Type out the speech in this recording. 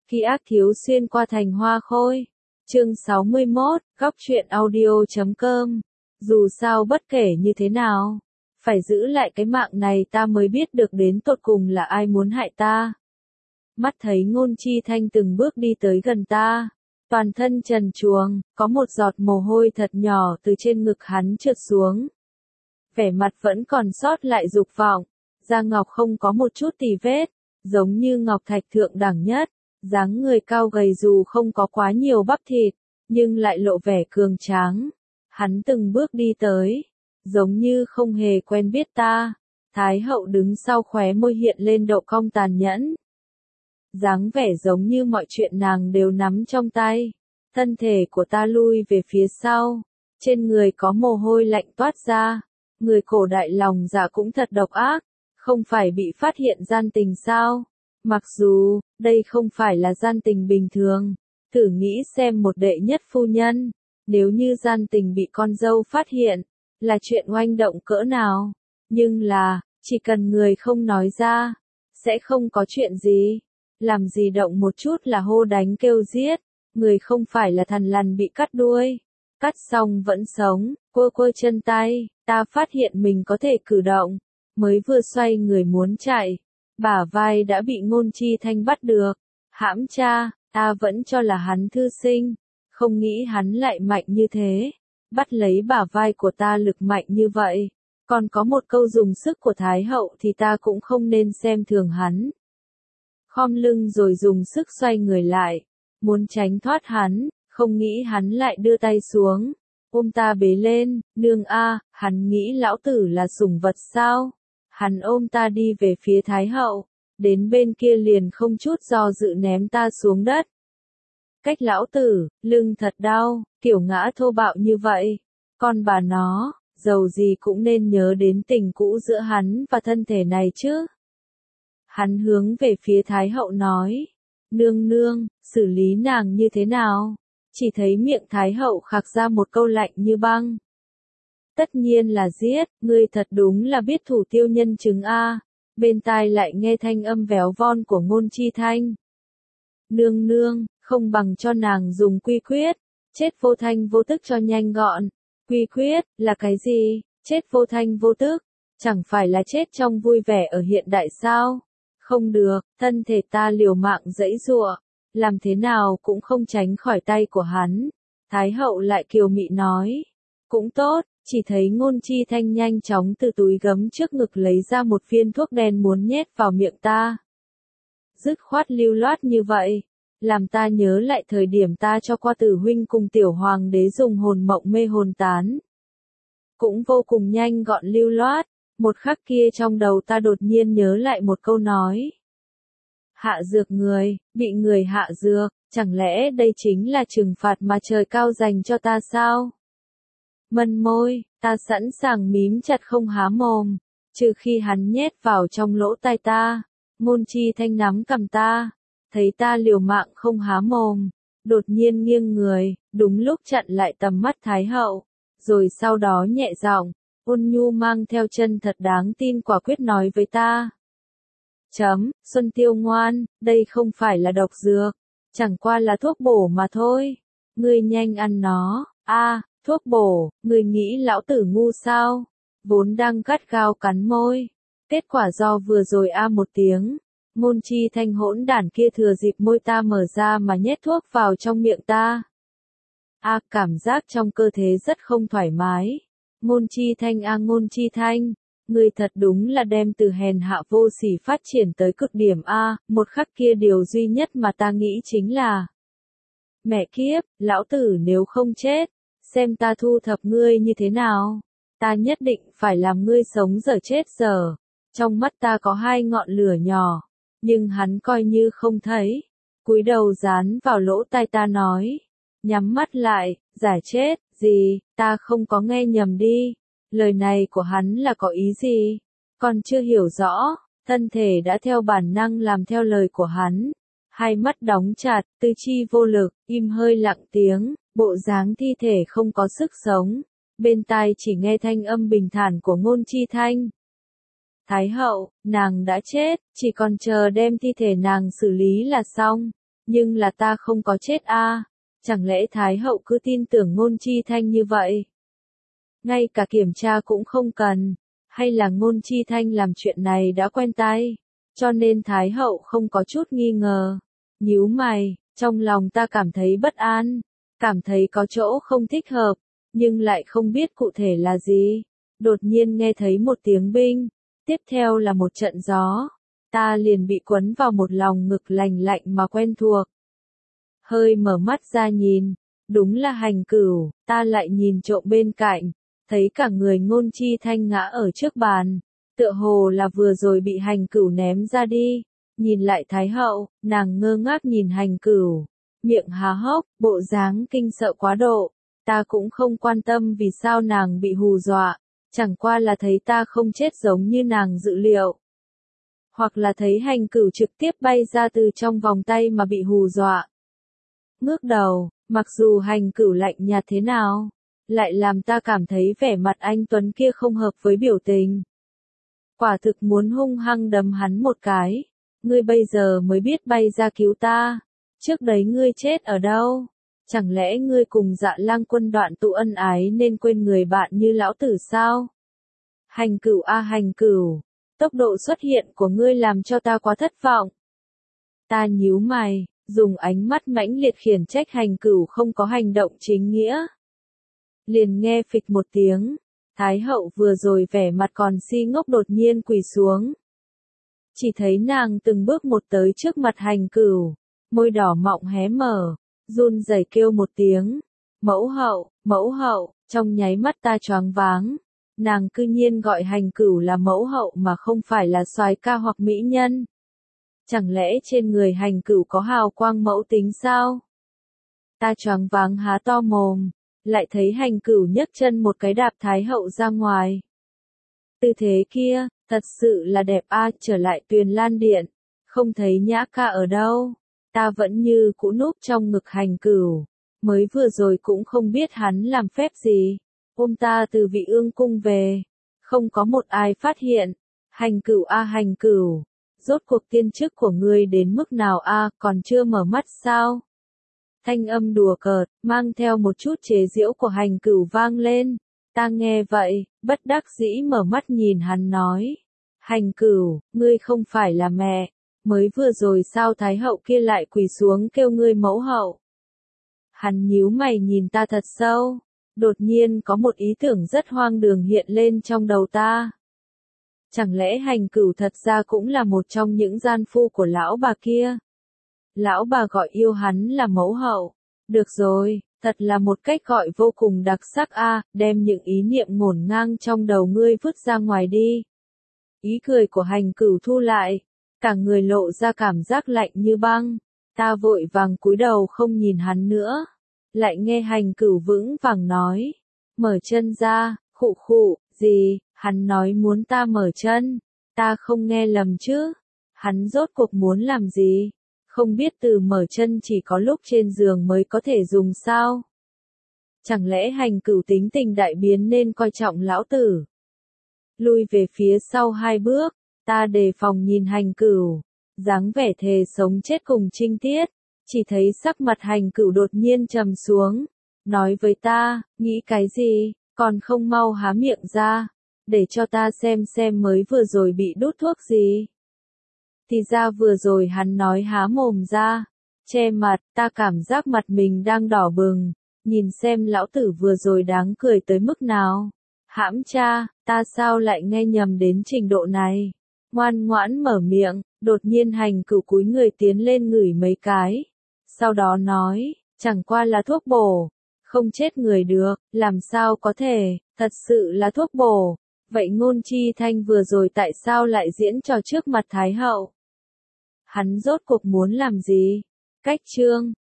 Ký ức thiếu xuyên qua thành hoa khôi. Chương 61, góc truyện audio.com. Dù sao bất kể như thế nào, phải giữ lại cái mạng này ta mới biết được đến tột cùng là ai muốn hại ta. Mắt thấy Ngôn Chi Thanh từng bước đi tới gần ta, toàn thân trần truồng, có một giọt mồ hôi thật nhỏ từ trên ngực hắn trượt xuống. Vẻ mặt vẫn còn sót lại dục vọng, da ngọc không có một chút tì vết, giống như ngọc thạch thượng đẳng nhất, dáng người cao gầy dù không có quá nhiều bắp thịt, nhưng lại lộ vẻ cường tráng. Hắn từng bước đi tới, giống như không hề quen biết ta. Thái hậu đứng sau khóe môi hiện lên độ cong tàn nhẫn. Dáng vẻ giống như mọi chuyện nàng đều nắm trong tay. Thân thể của ta lui về phía sau, trên người có mồ hôi lạnh toát ra. Người cổ đại lòng dạ cũng thật độc ác, không phải bị phát hiện gian tình sao? Mặc dù, đây không phải là gian tình bình thường, thử nghĩ xem một đệ nhất phu nhân, nếu như gian tình bị con dâu phát hiện, là chuyện oanh động cỡ nào, nhưng là, chỉ cần người không nói ra, sẽ không có chuyện gì, làm gì động một chút là hô đánh kêu giết, người không phải là thằn lằn bị cắt đuôi, cắt xong vẫn sống, quơ quơ chân tay, ta phát hiện mình có thể cử động, mới vừa xoay người muốn chạy. Bả vai đã bị Ngôn Chi Thanh bắt được. Hãm cha, ta vẫn cho là hắn thư sinh, không nghĩ hắn lại mạnh như thế. Bắt lấy bả vai của ta lực mạnh như vậy. Còn có một câu dùng sức của Thái hậu thì ta cũng không nên xem thường hắn. Khom lưng rồi dùng sức xoay người lại, muốn tránh thoát hắn, không nghĩ hắn lại đưa tay xuống, ôm ta bế lên, nương a, hắn nghĩ lão tử là sủng vật sao? Hắn ôm ta đi về phía Thái hậu, đến bên kia liền không chút do dự ném ta xuống đất. Cách lão tử, lưng thật đau, kiểu ngã thô bạo như vậy. Con bà nó, dầu gì cũng nên nhớ đến tình cũ giữa hắn và thân thể này chứ. Hắn hướng về phía Thái hậu nói, nương nương, xử lý nàng như thế nào? Chỉ thấy miệng Thái hậu khạc ra một câu lạnh như băng. Tất nhiên là giết, ngươi thật đúng là biết thủ tiêu nhân chứng a. Bên tai lại nghe thanh âm véo von của Ngôn Chi Thanh. Nương nương, không bằng cho nàng dùng quy quyết, chết vô thanh vô tức cho nhanh gọn. Quy quyết, là cái gì? Chết vô thanh vô tức, chẳng phải là chết trong vui vẻ ở hiện đại sao? Không được, thân thể ta liều mạng giãy giụa, làm thế nào cũng không tránh khỏi tay của hắn. Thái hậu lại kiều mị nói, cũng tốt. Chỉ thấy Ngôn Chi Thanh nhanh chóng từ túi gấm trước ngực lấy ra một viên thuốc đen muốn nhét vào miệng ta. Dứt khoát lưu loát như vậy, làm ta nhớ lại thời điểm ta cho qua tử huynh cùng tiểu hoàng đế dùng hồn mộng mê hồn tán. Cũng vô cùng nhanh gọn lưu loát, một khắc kia trong đầu ta đột nhiên nhớ lại một câu nói. Hạ dược người, bị người hạ dược, chẳng lẽ đây chính là trừng phạt mà trời cao dành cho ta sao? Mân môi, ta sẵn sàng mím chặt không há mồm, trừ khi hắn nhét vào trong lỗ tai ta. Ngôn Chi Thanh nắm cầm ta, thấy ta liều mạng không há mồm, đột nhiên nghiêng người, đúng lúc chặn lại tầm mắt Thái hậu, rồi sau đó nhẹ giọng, ôn nhu mang theo chân thật đáng tin quả quyết nói với ta. Xuân Tiêu ngoan, đây không phải là độc dược, chẳng qua là thuốc bổ mà thôi, ngươi nhanh ăn nó. Thuốc bổ, người nghĩ lão tử ngu sao? Vốn đang gắt gao cắn môi. Kết quả do vừa rồi một tiếng, Ngôn Chi Thanh hỗn đản kia thừa dịp môi ta mở ra mà nhét thuốc vào trong miệng ta. Cảm giác trong cơ thể rất không thoải mái. Ngôn Chi Thanh Ngôn Chi Thanh, người thật đúng là đem từ hèn hạ vô sỉ phát triển tới cực điểm một khắc kia điều duy nhất mà ta nghĩ chính là mẹ kiếp, lão tử nếu không chết, xem ta thu thập ngươi như thế nào, ta nhất định phải làm ngươi sống dở chết dở. Trong mắt ta có hai ngọn lửa nhỏ, nhưng hắn coi như không thấy, cúi đầu dán vào lỗ tai ta nói, nhắm mắt lại, giả chết, gì, ta không có nghe nhầm đi, lời này của hắn là có ý gì, còn chưa hiểu rõ, thân thể đã theo bản năng làm theo lời của hắn, hai mắt đóng chặt, tư chi vô lực, im hơi lặng tiếng. Bộ dáng thi thể không có sức sống, bên tai chỉ nghe thanh âm bình thản của Ngôn Chi Thanh. Thái hậu, nàng đã chết, chỉ còn chờ đem thi thể nàng xử lý là xong. Nhưng là ta không có chết a. Chẳng lẽ Thái hậu cứ tin tưởng Ngôn Chi Thanh như vậy? Ngay cả kiểm tra cũng không cần, hay là Ngôn Chi Thanh làm chuyện này đã quen tay, cho nên Thái hậu không có chút nghi ngờ. Nhíu mày, trong lòng ta cảm thấy bất an, cảm thấy có chỗ không thích hợp, nhưng lại không biết cụ thể là gì. Đột nhiên nghe thấy một tiếng binh, tiếp theo là một trận gió, ta liền bị quấn vào một lòng ngực lành lạnh mà quen thuộc. Hơi mở mắt ra nhìn, đúng là Hành Cửu, ta lại nhìn trộm bên cạnh, thấy cả người Ngôn Chi Thanh ngã ở trước bàn, tựa hồ là vừa rồi bị Hành Cửu ném ra đi. Nhìn lại Thái hậu, nàng ngơ ngác nhìn Hành Cửu, miệng há hốc, bộ dáng kinh sợ quá độ. Ta cũng không quan tâm vì sao nàng bị hù dọa, chẳng qua là thấy ta không chết giống như nàng dự liệu. Hoặc là thấy Hành Cửu trực tiếp bay ra từ trong vòng tay mà bị hù dọa. Ngước đầu, mặc dù Hành Cửu lạnh nhạt thế nào, lại làm ta cảm thấy vẻ mặt anh Tuấn kia không hợp với biểu tình. Quả thực muốn hung hăng đấm hắn một cái. Ngươi bây giờ mới biết bay ra cứu ta. Trước đấy ngươi chết ở đâu? Chẳng lẽ ngươi cùng Dạ Lang Quân đoạn tụ ân ái nên quên người bạn như lão tử sao? Hành Cửu a Hành Cửu, tốc độ xuất hiện của ngươi làm cho ta quá thất vọng. Ta nhíu mày, dùng ánh mắt mãnh liệt khiển trách Hành Cửu không có hành động chính nghĩa. Liền nghe phịch một tiếng, Thái hậu vừa rồi vẻ mặt còn si ngốc đột nhiên quỳ xuống. Chỉ thấy nàng từng bước một tới trước mặt Hành Cửu, môi đỏ mọng hé mở, run rẩy kêu một tiếng, mẫu hậu, trong nháy mắt ta choáng váng, nàng cư nhiên gọi Hành Cửu là mẫu hậu mà không phải là soái ca hoặc mỹ nhân. Chẳng lẽ trên người Hành Cửu có hào quang mẫu tính sao? Ta choáng váng há to mồm, lại thấy Hành Cửu nhấc chân một cái đạp Thái hậu ra ngoài. Tư thế kia, thật sự là đẹp a. Trở lại Tuyền Lan Điện, không thấy Nhã ca ở đâu. Ta vẫn như cũ núp trong ngực Hành Cửu, mới vừa rồi cũng không biết hắn làm phép gì. Ôm ta từ Vị Ương cung về, không có một ai phát hiện. Hành Cửu a Hành Cửu, rốt cuộc tiên chức của ngươi đến mức nào a, còn chưa mở mắt sao? Thanh âm đùa cợt, mang theo một chút chế giễu của Hành Cửu vang lên. Ta nghe vậy, bất đắc dĩ mở mắt nhìn hắn nói. Hành Cửu, ngươi không phải là mẹ, mới vừa rồi sao Thái hậu kia lại quỳ xuống kêu ngươi mẫu hậu? Hắn nhíu mày nhìn ta thật sâu, đột nhiên có một ý tưởng rất hoang đường hiện lên trong đầu ta. Chẳng lẽ Hành Cửu thật ra cũng là một trong những gian phu của lão bà kia? Lão bà gọi yêu hắn là mẫu hậu. Được rồi, thật là một cách gọi vô cùng đặc sắc a, đem những ý niệm ngổn ngang trong đầu ngươi vứt ra ngoài đi. Ý cười của Hành Cửu thu lại, cả người lộ ra cảm giác lạnh như băng. Ta vội vàng cúi đầu không nhìn hắn nữa. Lại nghe Hành Cửu vững vàng nói. Mở chân ra, khụ khụ, gì, hắn nói muốn ta mở chân. Ta không nghe lầm chứ. Hắn rốt cuộc muốn làm gì? Không biết từ mở chân chỉ có lúc trên giường mới có thể dùng sao? Chẳng lẽ Hành Cửu tính tình đại biến nên coi trọng lão tử? Lui về phía sau 2 bước, ta đề phòng nhìn Hành Cửu, dáng vẻ thề sống chết cùng trinh tiết, chỉ thấy sắc mặt Hành Cửu đột nhiên trầm xuống, nói với ta, nghĩ cái gì, còn không mau há miệng ra, để cho ta xem mới vừa rồi bị đút thuốc gì. Thì ra vừa rồi hắn nói há mồm ra, che mặt, ta cảm giác mặt mình đang đỏ bừng, nhìn xem lão tử vừa rồi đáng cười tới mức nào. Hãm cha, ta sao lại nghe nhầm đến trình độ này? Ngoan ngoãn mở miệng, đột nhiên Hành Cửu cúi người tiến lên ngửi mấy cái. Sau đó nói, chẳng qua là thuốc bổ, không chết người được, làm sao có thể, thật sự là thuốc bổ. Vậy Ngôn Chi Thanh vừa rồi tại sao lại diễn trò trước mặt Thái hậu? Hắn rốt cuộc muốn làm gì? Cách chương